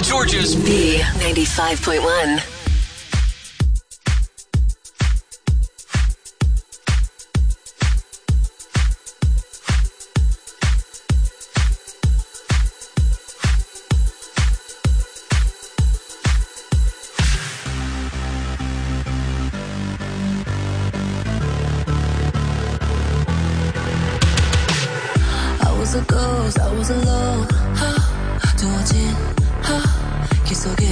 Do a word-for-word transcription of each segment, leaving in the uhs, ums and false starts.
Georgia's B ninety-five point one. I was a ghost, I was alone. 두어진 길 속에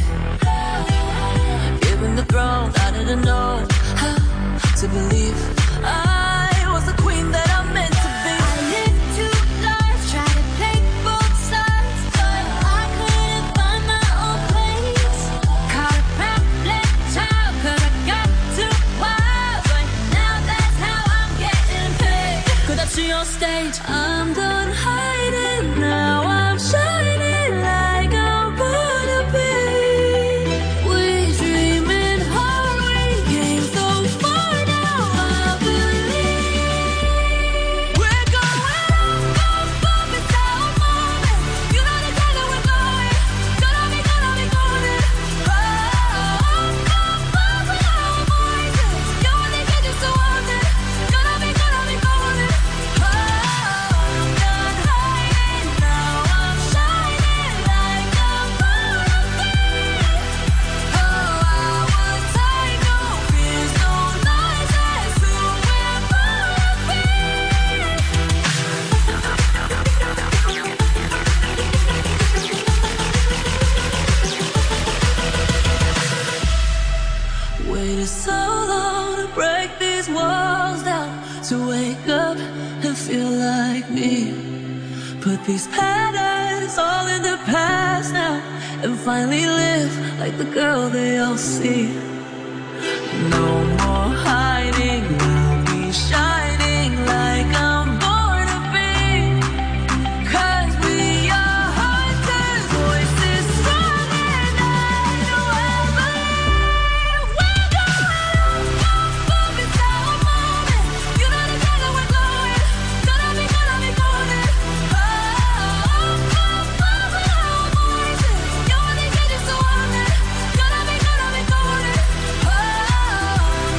Given the throne, I didn't know how to believe I was the queen that I meant to be. I lived two lives, tried to play both sides, but I couldn't find my own place. Caught a pamphlet child, cause I got too wild, but now that's how I'm getting paid. 끝없이 on stage, I'm done hiding, now I'm shining like I'm born to be. We dream in heart, we came so far, now I believe. We're going up, up, up, it's our moment. You know the time that we're going. Gonna be, gonna be golden. Oh, up, up, up, with our voices. You only get used to one day. Gonna be, gonna be golden. Oh, I'm done hiding, now I'm shining like I'm born to be. Oh, I was tired, no fears, no lies, that's who we're born to be. Waited so long to break these walls down, to wake up and feel like me. Put these patterns all in the past now, and finally live like the girl they all see. No more hiding, I'll be shining like I'm born to be. Cause we are hunters, voices strong and I know I believe. We're going up, up, up, it's our moment. You know the time that we're going. Gonna be, gonna be golden. Oh, up, up, up, with our voices. You only get used to one day. Gonna be, gonna be golden. Oh,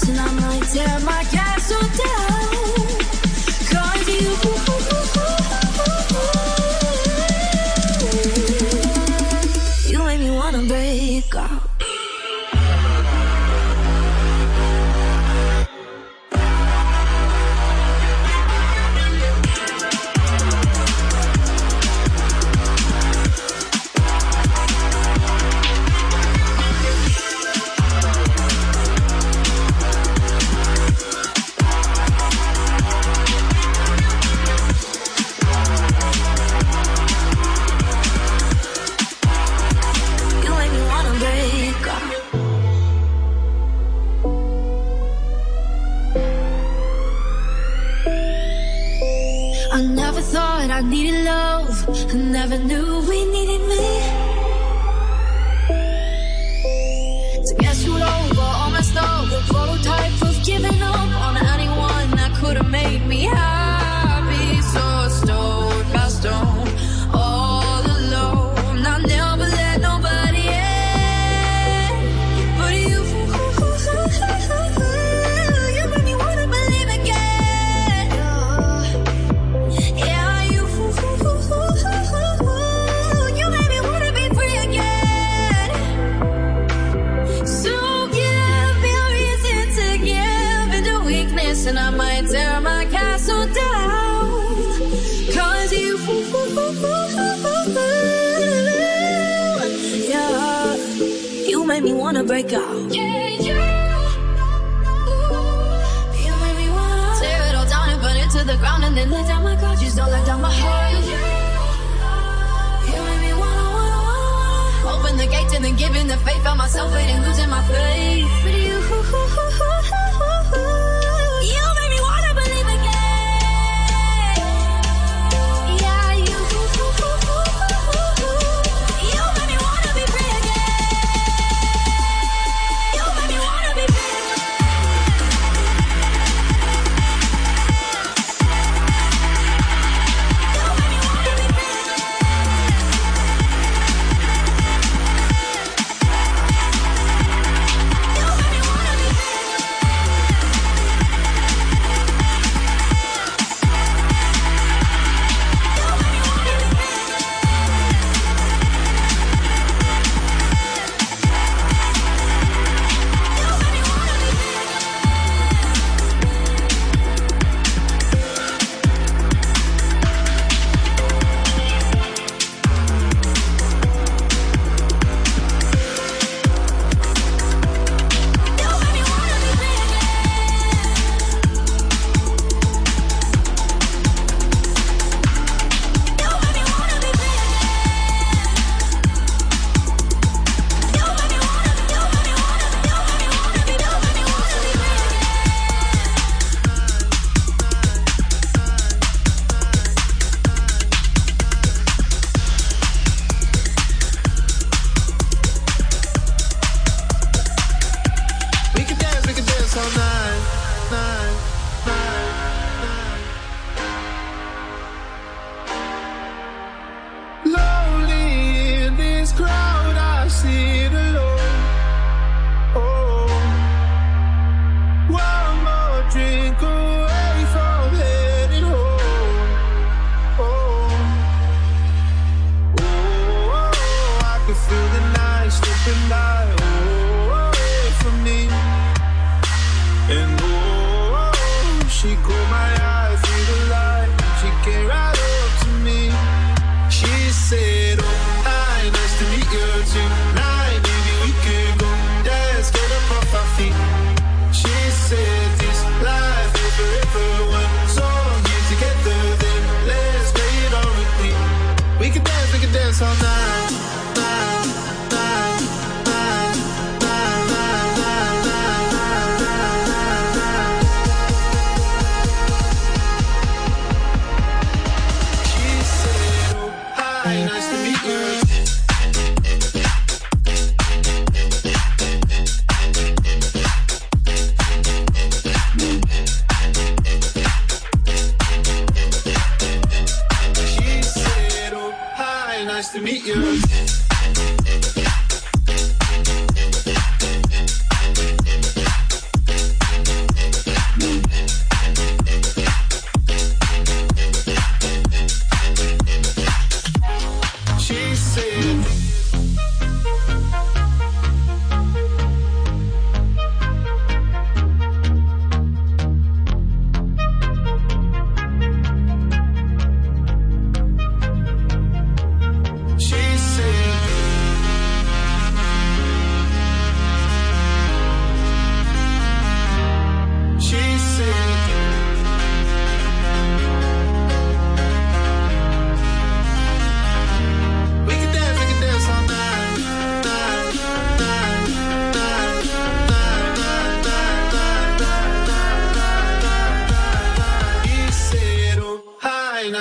and I might tear my castle down. Cause you, you make me wanna break out. I needed love, I never knew we needed me. To get you over, all messed up, the prototype of giving up on anyone that could have made me happy. So stone by stone, all alone. I never let nobody in, but you, you made me wanna believe again. Yeah. And I might tear my castle down. Cause you, yeah, you made me wanna break out. Yeah, you, you made me wanna tear it all down and burn it to the ground and then let down my guard. Just don't let down my heart. You made me wanna, wanna, wanna open the gate and then giving the faith on myself and losing my faith. But you, you made me wanna believe again. Yeah, you, you made me wanna be free again. You made me wanna be free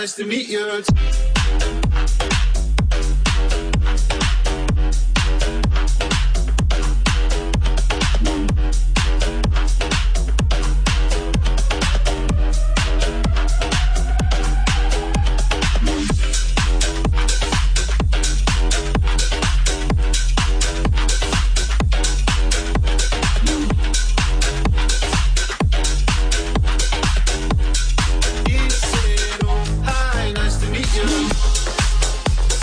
nice to meet you. He said, oh, hi, nice to meet you.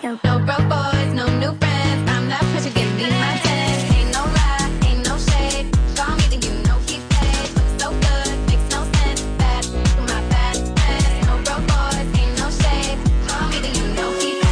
No, no broke boys, no new friends. I'm that pressure, give me my test. Ain't no lie, ain't no shade. Call me, then you know he paid. Looks so good, makes no sense. Bad, to my bad friends. No broke boys, ain't no shade. Call me, then you know he paid.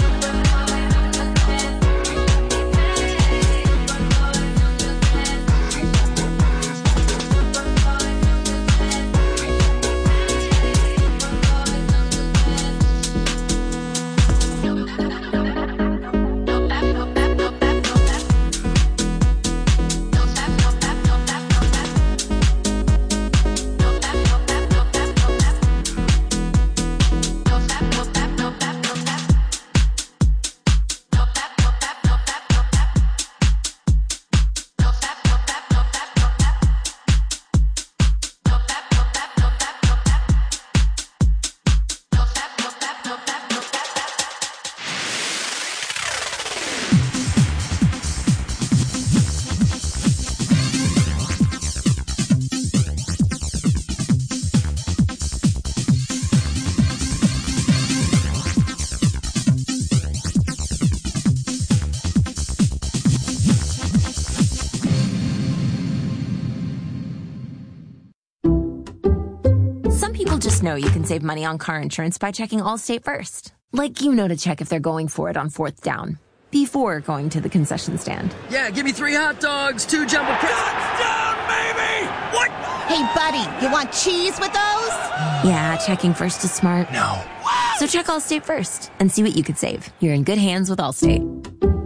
Know you can save money on car insurance by checking Allstate first. Like you know to check if they're going for it on fourth down before going to the concession stand. Yeah, give me three hot dogs, two jumbo pre- Touchdown, baby! What? Hey, buddy, you want cheese with those? Yeah, checking first is smart. No. So check Allstate first and see what you could save. You're in good hands with Allstate.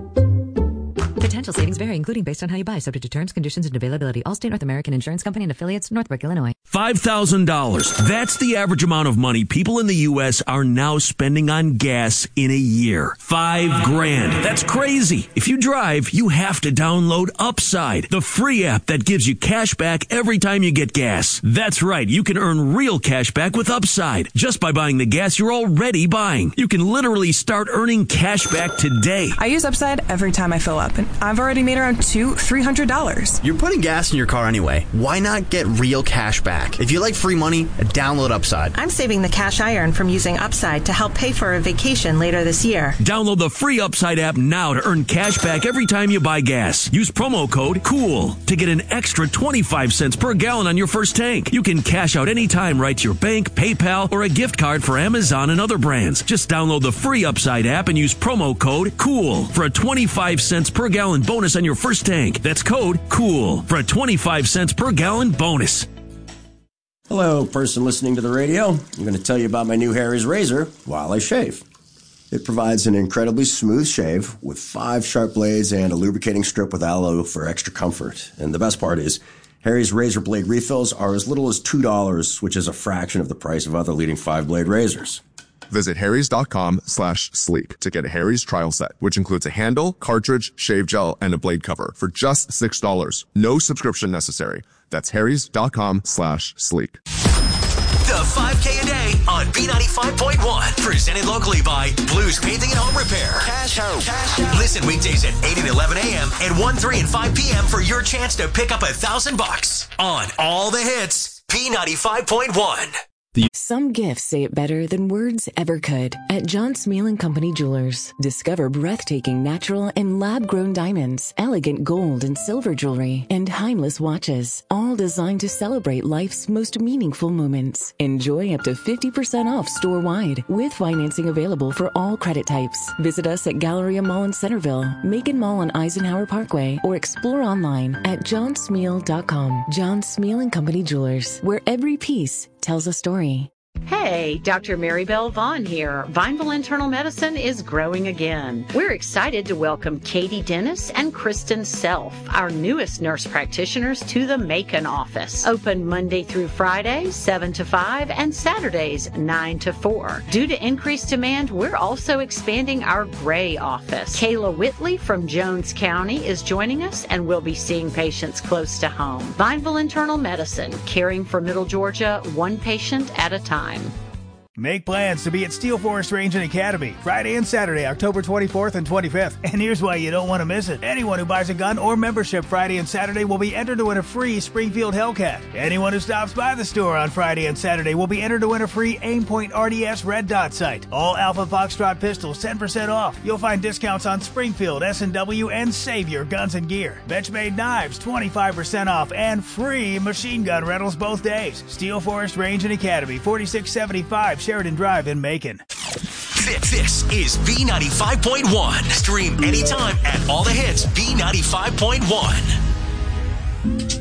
Potential savings vary, including based on how you buy, subject to terms, conditions, and availability. Allstate North American Insurance Company and affiliates, Northbrook, Illinois. five thousand dollars. That's the average amount of money people in the U S are now spending on gas in a year. Five grand. That's crazy. If you drive, you have to download Upside, the free app that gives you cash back every time you get gas. That's right. You can earn real cash back with Upside just by buying the gas you're already buying. You can literally start earning cash back today. I use Upside every time I fill up, and I've already made around two, three hundred dollars. You're putting gas in your car anyway. Why not get real cash back? If you like free money, download Upside. I'm saving the cash I earn from using Upside to help pay for a vacation later this year. Download the free Upside app now to earn cash back every time you buy gas. Use promo code COOL to get an extra twenty-five cents per gallon on your first tank. You can cash out anytime right to your bank, PayPal, or a gift card for Amazon and other brands. Just download the free Upside app and use promo code COOL for a twenty-five cents per gallon bonus on your first tank. That's code COOL for a twenty-five cents per gallon bonus. Hello, person listening to the radio. I'm going to tell you about my new Harry's razor while I shave. It provides an incredibly smooth shave with five sharp blades and a lubricating strip with aloe for extra comfort. And the best part is, Harry's razor blade refills are as little as two dollars, which is a fraction of the price of other leading five-blade razors. Visit harrys.com slash sleep to get a Harry's trial set, which includes a handle, cartridge, shave gel, and a blade cover for just six dollars. No subscription necessary. That's harrys.com slash sleep. The five K a day on B ninety-five point one. Presented locally by Blues Painting and Home Repair. Cash out. Cash out. Listen weekdays at eight and eleven a.m. and one, three, and five p.m. for your chance to pick up a thousand bucks on all the hits. B ninety-five point one. Some gifts say it better than words ever could. At John Smeal and Company Jewelers, discover breathtaking natural and lab-grown diamonds, elegant gold and silver jewelry, and timeless watches, all designed to celebrate life's most meaningful moments. Enjoy up to fifty percent off store-wide, with financing available for all credit types. Visit us at Galleria Mall in Centerville, Macon Mall on Eisenhower Parkway, or explore online at john smeal dot com. John Smeal and Company Jewelers, where every piece tells a story. Hey, Doctor Maribel Vaughn here. Vineville Internal Medicine is growing again. We're excited to welcome Katie Dennis and Kristen Self, our newest nurse practitioners, to the Macon office. Open Monday through Friday, seven to five, and Saturdays, nine to four. Due to increased demand, we're also expanding our Gray office. Kayla Whitley from Jones County is joining us, and we'll be seeing patients close to home. Vineville Internal Medicine, caring for Middle Georgia, one patient at a time. Make plans to be at Steel Forest Range and Academy Friday and Saturday, October twenty-fourth and twenty-fifth. And here's why you don't want to miss it. Anyone who buys a gun or membership Friday and Saturday will be entered to win a free Springfield Hellcat. Anyone who stops by the store on Friday and Saturday will be entered to win a free Aimpoint R D S Red Dot sight. All Alpha Foxtrot pistols ten percent off. You'll find discounts on Springfield, S and W, and Savior Guns and Gear. Benchmade knives twenty-five percent off and free machine gun rentals both days. Steel Forest Range and Academy, forty-six seventy-five Sheridan Drive in Macon. This, this is B ninety-five point one. Stream anytime at all the hits B ninety-five point one.